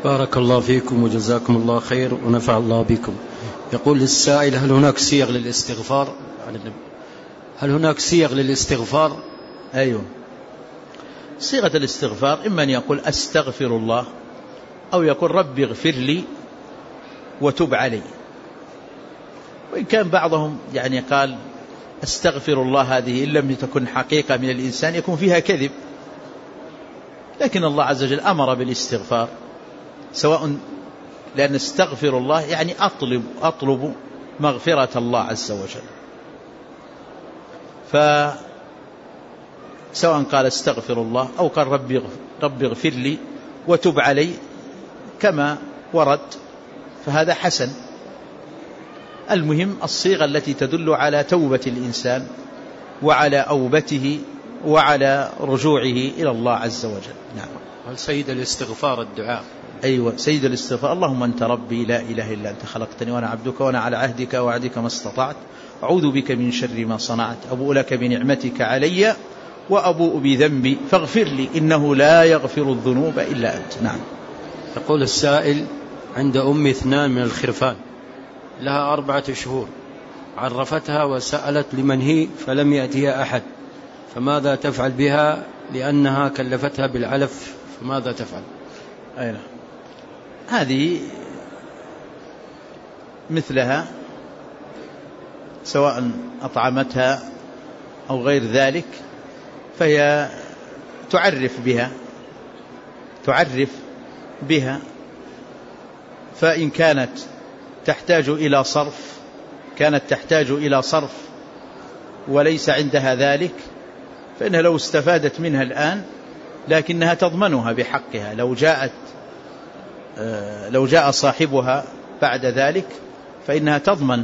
بارك الله فيكم وجزاكم الله خير ونفع الله بكم. يقول السائل: هل هناك صيغ للاستغفار؟ هل هناك صيغ للاستغفار؟ أيوه، صيغة الاستغفار إما أن يقول أستغفر الله، أو يقول رب اغفر لي وتب علي. وإن كان بعضهم يعني قال أستغفر الله هذه إن لم تكن حقيقة من الإنسان يكون فيها كذب، لكن الله عز وجل أمر بالاستغفار، سواء لأن استغفر الله يعني أطلب مغفرة الله عز وجل، فسواء قال استغفر الله أو قال رب اغفر لي وتب علي كما ورد فهذا حسن. المهم الصيغة التي تدل على توبة الإنسان وعلى أوبته وعلى رجوعه إلى الله عز وجل. نعم. هل سيد الاستغفار الدعاء؟ أيوة، سيد الاستغفار: اللهم أنت ربي لا إله إلا أنت خلقتني وأنا عبدك وأنا على عهدك ووعدك ما استطعت، أعوذ بك من شر ما صنعت، أبوء لك بنعمتك علي وأبوء بذنبي فاغفر لي إنه لا يغفر الذنوب إلا أنت. نعم. يقول السائل: عند أم 2 من الخرفان لها 4 شهور، عرفتها وسألت لمن هي فلم يأتيها أحد، فماذا تفعل بها لأنها كلفتها بالعلف؟ فماذا تفعل؟ أين هذه مثلها سواء أطعمتها أو غير ذلك، فهي تعرف بها، فإن كانت تحتاج إلى صرف وليس عندها ذلك فإنها لو استفادت منها الآن لكنها تضمنها بحقها، لو جاء صاحبها بعد ذلك فإنها تضمن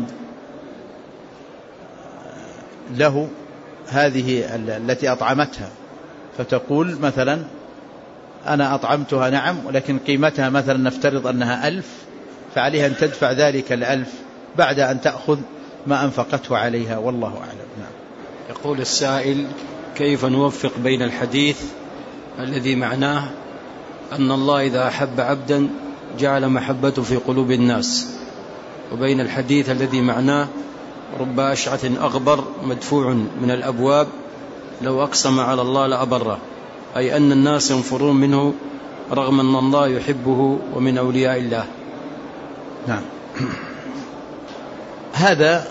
له هذه التي أطعمتها، فتقول مثلا أنا أطعمتها نعم، ولكن قيمتها مثلا نفترض أنها 1000، فعليها أن تدفع ذلك 1000 بعد أن تأخذ ما أنفقته عليها، والله أعلم. نعم. يقول السائل: كيف نوفق بين الحديث الذي معناه أن الله إذا أحب عبدا جعل محبته في قلوب الناس، وبين الحديث الذي معناه رب أشعث أغبر مدفوع من الأبواب لو أقسم على الله لأبره، أي أن الناس ينفرون منه رغم أن الله يحبه ومن أولياء الله؟ نعم. هذا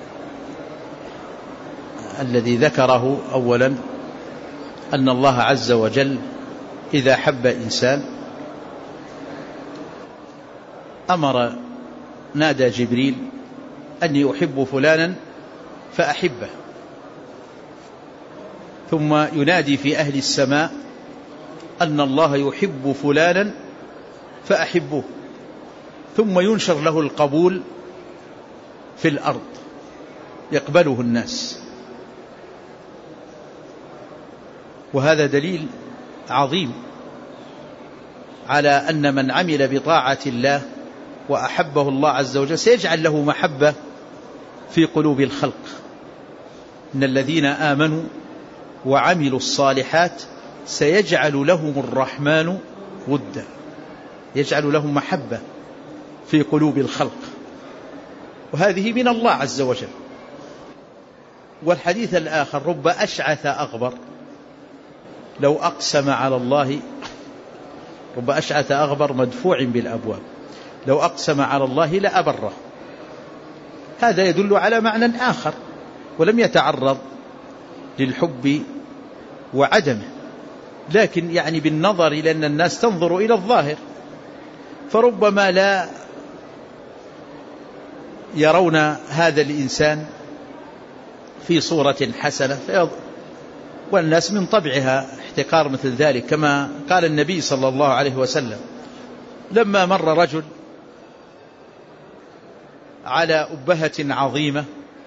الذي ذكره أولا أن الله عز وجل إذا حب إنسان نادى جبريل أني أحب فلانا فأحبه، ثم ينادي في أهل السماء أن الله يحب فلانا فأحبوه، ثم ينشر له القبول في الأرض يقبله الناس. وهذا دليل عظيم على أن من عمل بطاعة الله وأحبه الله عز وجل سيجعل له محبة في قلوب الخلق. إن الذين آمنوا وعملوا الصالحات سيجعل لهم الرحمن ودا، يجعل لهم محبة في قلوب الخلق، وهذه من الله عز وجل. والحديث الآخر: رب أشعث أغبر لو أقسم على الله، رب أشعث أغبر مدفوع بالأبواب لو أقسم على الله لأبره. هذا يدل على معنى آخر ولم يتعرض للحب وعدمه، لكن يعني بالنظر إلى أن الناس تنظر إلى الظاهر، فربما لا يرون هذا الإنسان في صورة حسنة، والناس من طبعها احتقار مثل ذلك، كما قال النبي صلى الله عليه وسلم لما مر رجل على أبهة عظيمة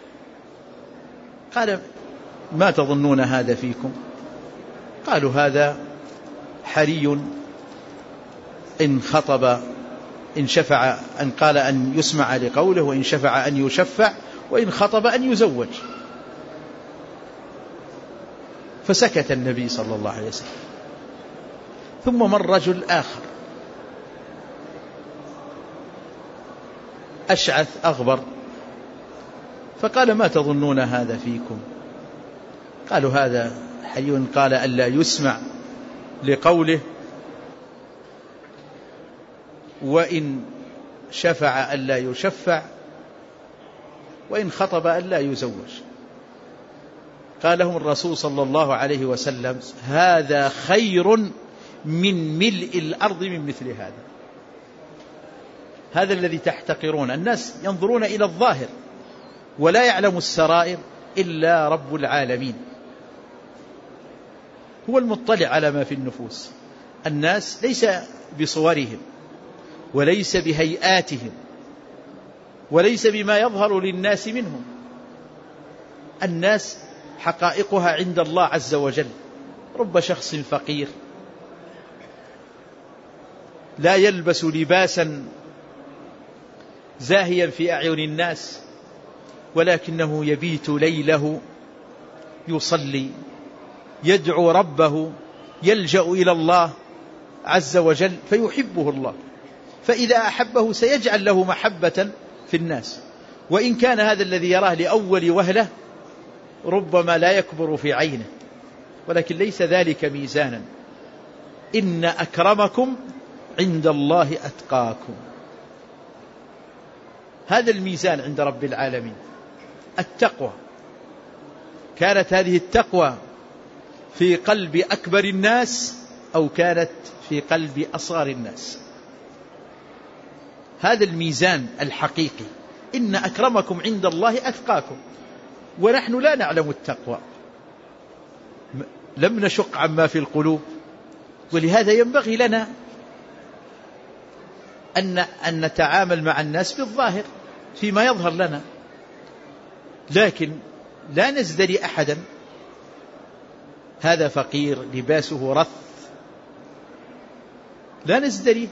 قال: ما تظنون هذا فيكم؟ قالوا: هذا حري إن خطب إن شفع، أن قال أن يسمع لقوله، وإن شفع أن يشفع، وإن خطب أن يزوج. فسكت النبي صلى الله عليه وسلم. ثم مر رجل آخر أشعث أغبر، فقال: ما تظنون هذا فيكم؟ قالوا: هذا حي قال ألا يسمع لقوله، وإن شفع ألا يشفع، وإن خطب ألا يزوج. قال لهم الرسول صلى الله عليه وسلم: هذا خير من ملء الأرض من مثل هذا. هذا الذي تحتقرون. الناس ينظرون إلى الظاهر ولا يعلم السرائر إلا رب العالمين، هو المطلع على ما في النفوس. الناس ليس بصورهم وليس بهيئاتهم وليس بما يظهر للناس منهم. الناس حقائقها عند الله عز وجل. رب شخص فقير لا يلبس لباسا زاهيا في أعين الناس، ولكنه يبيت ليله يصلي، يدعو ربه، يلجأ إلى الله عز وجل، فيحبه الله. فإذا أحبه سيجعل له محبة في الناس، وإن كان هذا الذي يراه لأول وهلة ربما لا يكبر في عينه، ولكن ليس ذلك ميزانا. إن أكرمكم عند الله أتقاكم. هذا الميزان عند رب العالمين، التقوى. كانت هذه التقوى في قلب أكبر الناس أو كانت في قلب أصغر الناس؟ هذا الميزان الحقيقي. إن أكرمكم عند الله أتقاكم. ونحن لا نعلم التقوى، لم نشق عما في القلوب، ولهذا ينبغي لنا أن نتعامل مع الناس بالظاهر فيما يظهر لنا، لكن لا نزدري أحدا. هذا فقير لباسه رث، لا نزدري،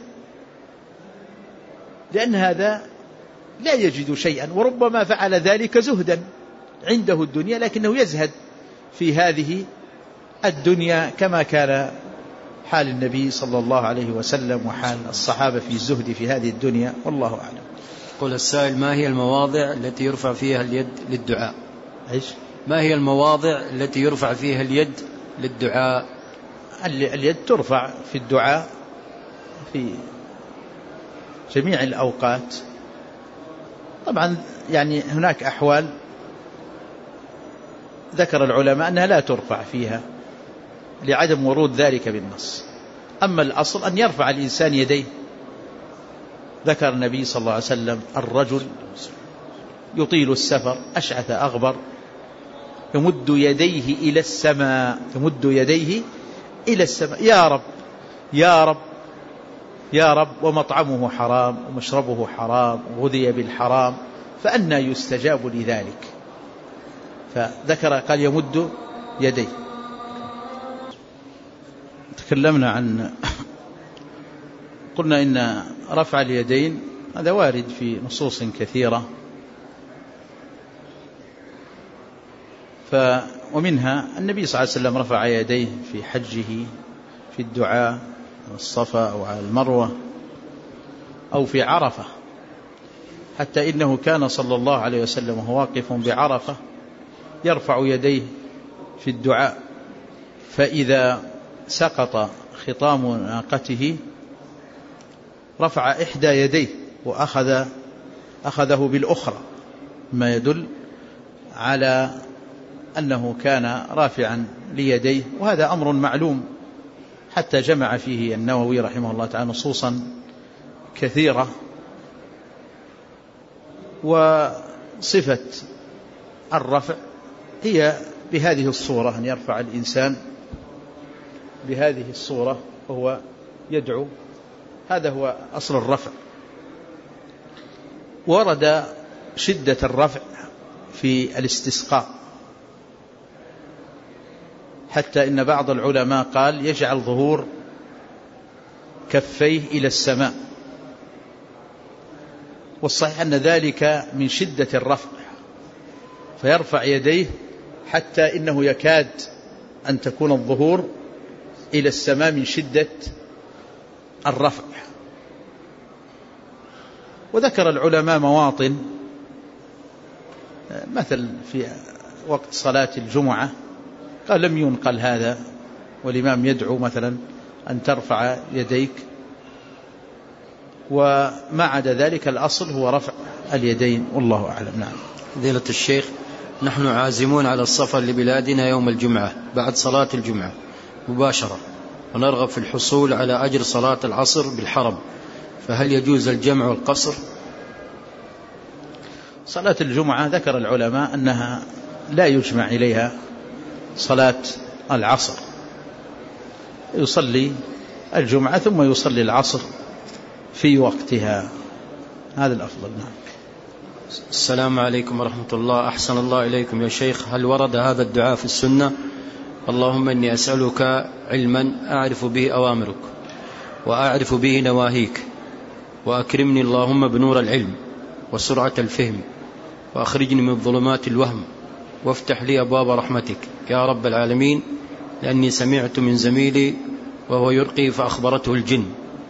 لأن هذا لا يجد شيئا، وربما فعل ذلك زهدا، عنده الدنيا لكنه يزهد في هذه الدنيا، كما كان حال النبي صلى الله عليه وسلم وحال الصحابة في الزهد في هذه الدنيا، والله أعلم. قل السائل: ما هي المواضع التي يرفع فيها اليد للدعاء؟ إيش؟ ما هي المواضع التي يرفع فيها اليد للدعاء؟ اليد ترفع في الدعاء في جميع الأوقات. طبعا يعني هناك أحوال ذكر العلماء أنها لا ترفع فيها لعدم ورود ذلك بالنص. أما الأصل أن يرفع الإنسان يديه. ذكر النبي صلى الله عليه وسلم: الرجل يطيل السفر أشعث أغبر يمد يديه إلى السماء، يمد يديه إلى السماء: يا رب يا رب يا رب، ومطعمه حرام ومشربه حرام وغذي بالحرام، فأنى يستجاب لذلك. فذكر قال: يمد يديه. تكلمنا عن قلنا إن رفع اليدين هذا وارد في نصوص كثيرة، ومنها النبي صلى الله عليه وسلم رفع يديه في حجه في الدعاء على الصفا أو على المروة أو في عرفة، حتى إنه كان صلى الله عليه وسلم وهو واقف بعرفة يرفع يديه في الدعاء، فإذا سقط خطام ناقته رفع إحدى يديه وأخذه بالأخرى، ما يدل على أنه كان رافعا ليديه. وهذا أمر معلوم، حتى جمع فيه النووي رحمه الله تعالى نصوصا كثيرة. وصفة الرفع هي بهذه الصورة، أن يرفع الإنسان بهذه الصورة وهو يدعو، هذا هو أصل الرفع. ورد شدة الرفع في الاستسقاء، حتى إن بعض العلماء قال يجعل ظهور كفيه إلى السماء، والصحيح أن ذلك من شدة الرفع، فيرفع يديه حتى إنه يكاد أن تكون الظهور إلى السماء من شدة الرفع. وذكر العلماء مواطن، مثل في وقت صلاة الجمعة قال لم ينقل هذا، والإمام يدعو مثلا أن ترفع يديك، وما عدا ذلك الأصل هو رفع اليدين، والله أعلم. نعم. فضيلة الشيخ، نحن عازمون على السفر لبلادنا يوم الجمعة بعد صلاة الجمعة مباشرة، ونرغب في الحصول على أجر صلاة العصر بالحرم، فهل يجوز الجمع والقصر؟ صلاة الجمعة ذكر العلماء أنها لا يجمع إليها صلاة العصر، يصلي الجمعة ثم يصلي العصر في وقتها، هذا الأفضل. نعم. السلام عليكم ورحمة الله. أحسن الله إليكم يا شيخ، هل ورد هذا الدعاء في السنة؟ اللهم إني أسألك علما أعرف به أوامرك وأعرف به نواهيك، وأكرمني اللهم بنور العلم وسرعة الفهم، وأخرجني من ظلمات الوهم، وافتح لي أبواب رحمتك يا رب العالمين، لأني سمعت من زميلي وهو يرقي فأخبرته الجن.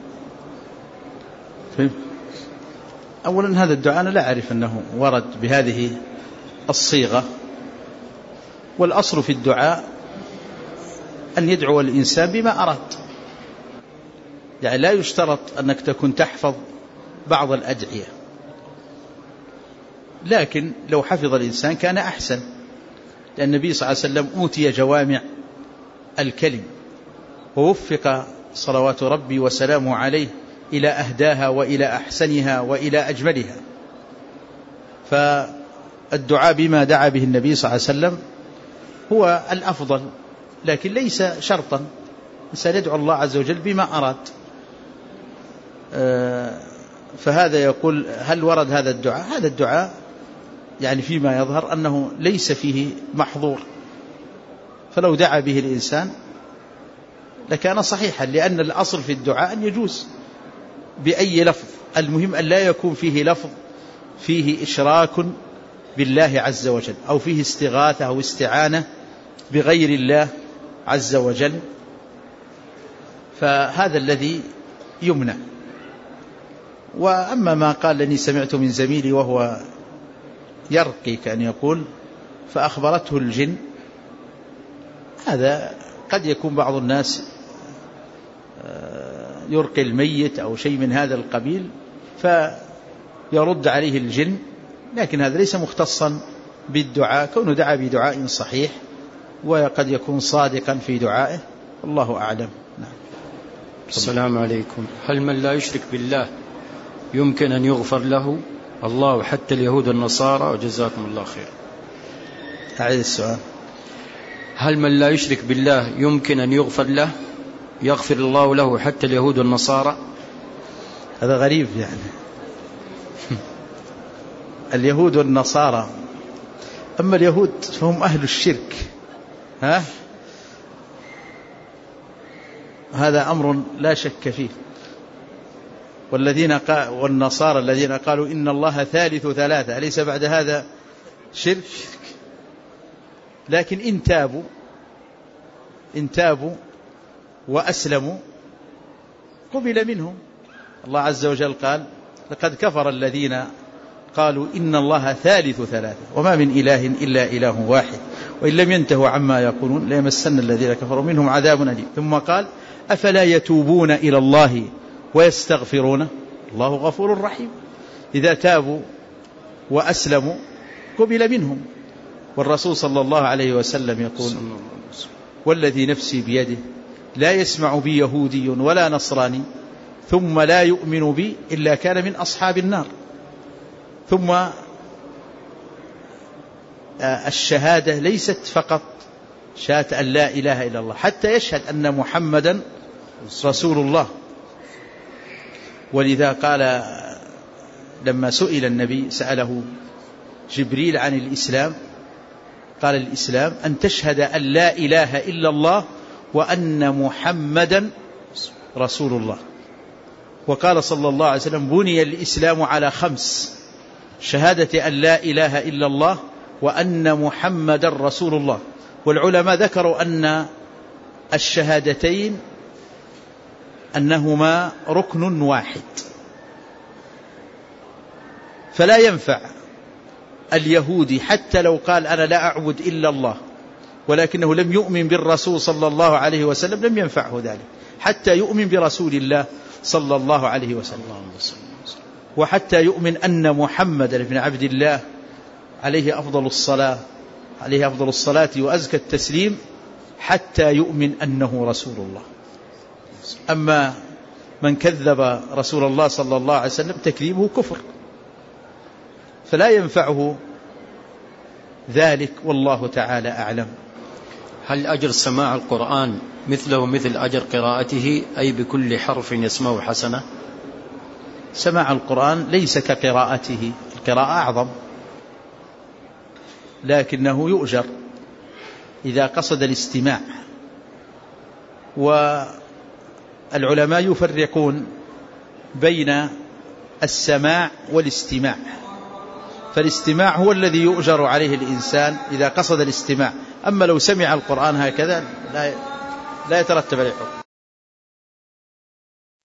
أولا هذا الدعاء أنا لا أعرف أنه ورد بهذه الصيغة، والأصل في الدعاء أن يدعو الإنسان بما أراد، يعني لا يشترط أنك تكون تحفظ بعض الأدعية، لكن لو حفظ الإنسان كان أحسن، لأن النبي صلى الله عليه وسلم أوتي جوامع الكلم، ووفق صلوات ربي وسلامه عليه إلى أهداها وإلى أحسنها وإلى أجملها، فالدعاء بما دعا به النبي صلى الله عليه وسلم هو الأفضل، لكن ليس شرطا، سندعو الله عز وجل بما أراد. فهذا يقول هل ورد هذا الدعاء؟ هذا الدعاء يعني فيما يظهر أنه ليس فيه محظور، فلو دعا به الإنسان لكان صحيحا، لأن الأصل في الدعاء أن يجوز بأي لفظ، المهم أن لا يكون فيه لفظ فيه إشراك بالله عز وجل، أو فيه استغاثة أو استعانة بغير الله عز وجل، فهذا الذي يمنع. وأما ما قال لني سمعت من زميلي وهو يرقي كأن يقول فأخبرته الجن، هذا قد يكون بعض الناس يرقي الميت أو شيء من هذا القبيل فيرد عليه الجن، لكن هذا ليس مختصا بالدعاء، كونه دعا بدعاء صحيح وقد يكون صادقا في دعائه، الله أعلم. نعم. السلام عليكم، هل من لا يشرك بالله يمكن أن يغفر له؟ الله حتى اليهود والنصارى، وجزاكم الله خير. أعيد السؤال. هل من لا يشرك بالله يمكن أن يغفر له، يغفر الله له حتى اليهود والنصارى؟ هذا غريب يعني. اليهود والنصارى، أما اليهود فهم أهل الشرك، هذا أمر لا شك فيه، والنصارى الذين قالوا إن الله ثالث ثلاثة، أليس بعد هذا شرك؟ لكن إن تابوا وأسلموا قبل منهم. الله عز وجل قال لقد كفر الذين قالوا إن الله ثالث ثلاثة وما من إله إلا إله واحد وإن لم ينتهوا عما يقولون ليمسن الذين كفروا منهم عذاب أليم. ثم قال أفلا يتوبون إلى الله ويستغفرونه الله غفور رحيم. إذا تابوا وأسلموا قبل منهم. والرسول صلى الله عليه وسلم يقول والذي نفسي بيده لا يسمع بي يهودي ولا نصراني ثم لا يؤمن بي إلا كان من أصحاب النار. ثم الشهادة ليست فقط شهادة أن لا إله إلا الله، حتى يشهد أن محمدا رسول الله. ولذا قال لما سئل النبي سأله جبريل عن الإسلام قال الإسلام أن تشهد أن لا إله إلا الله وأن محمدا رسول الله. وقال صلى الله عليه وسلم بني الإسلام على 5: شهادة أن لا إله إلا الله وأن محمدا رسول الله. والعلماء ذكروا أن الشهادتين أنهما ركن واحد، فلا ينفع اليهودي حتى لو قال أنا لا أعبد إلا الله ولكنه لم يؤمن بالرسول صلى الله عليه وسلم، لم ينفعه ذلك حتى يؤمن برسول الله صلى الله عليه وسلم، وحتى يؤمن أن محمد بن عبد الله عليه أفضل الصلاة وأزكى التسليم، حتى يؤمن أنه رسول الله. أما من كذب رسول الله صلى الله عليه وسلم تكذيبه كفر، فلا ينفعه ذلك، والله تعالى أعلم. هل أجر سماع القرآن مثله مثل أجر قراءته، أي بكل حرف يسمعه حسنة؟ سماع القرآن ليس كقراءته، القراءة أعظم، لكنه يؤجر إذا قصد الاستماع. والعلماء يفرقون بين السماع والاستماع، فالاستماع هو الذي يؤجر عليه الإنسان إذا قصد الاستماع، أما لو سمع القرآن هكذا لا يترتب عليه حكم.